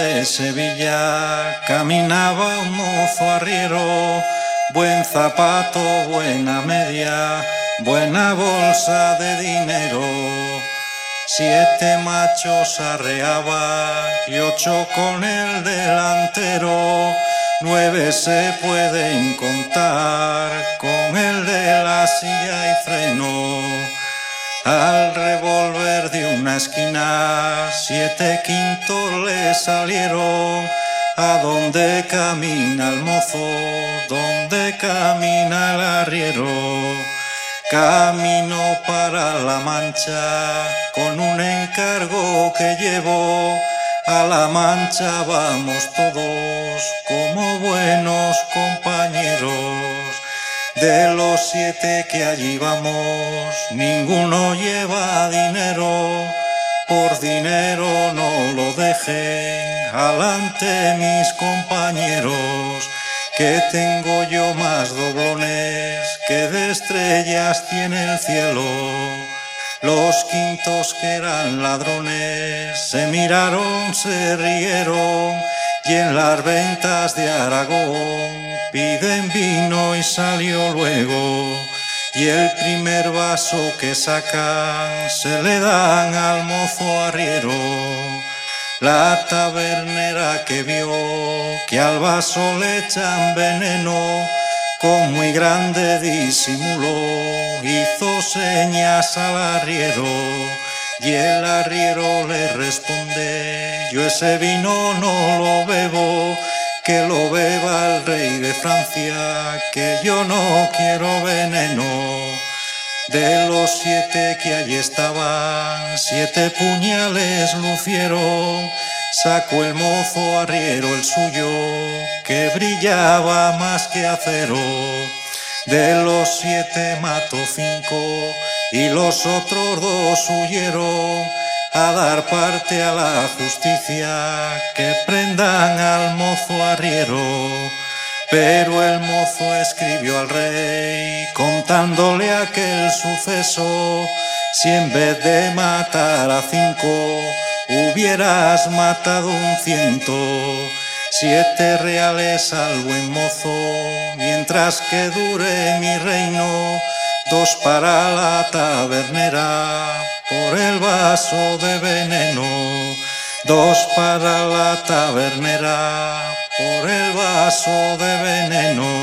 de Sevilla caminaba un mozo arriero, buen zapato, buena media, buena bolsa de dinero. 7 machos arreaba y 8 con el delantero, 9 se pueden contar con el de la silla y freno. Al revolver de una esquina 7 quintos le salieron. ¿A dónde camina el mozo? ¿Dónde camina el arriero? Camino para la Mancha con un encargo que llevo. A la Mancha vamos todos como buenos compañeros. De los 7 que allí vamos, ninguno lleva dinero. Por dinero no lo dejen alante mis compañeros, que tengo yo más doblones que de estrellas tiene el cielo. Los quintos que eran ladrones se miraron, se rieron, y en las ventas de Aragón piden vino y salió luego. Y el primer vaso que sacan se le dan al mozo arriero. La tabernera que vio que al vaso le echan veneno, con muy grande disimulo hizo señas al arriero. Y el arriero le responde: yo ese vino no lo bebo, que lo beba el rey de Francia, que yo no quiero veneno. De los 7 que allí estaban, 7 puñales lucieron. Sacó el mozo arriero el suyo, que brillaba más que acero. De los 7 mató 5 y los otros 2 huyeron, a dar parte a la justicia, que prendan al mozo arriero. Pero el mozo escribió al rey contándole aquel suceso: si en vez de matar a 5 hubieras matado un 100, 7 reales al buen mozo, mientras que dure mi reino, 2 para la tabernera por el vaso de veneno, 2 para la tabernera por el vaso de veneno.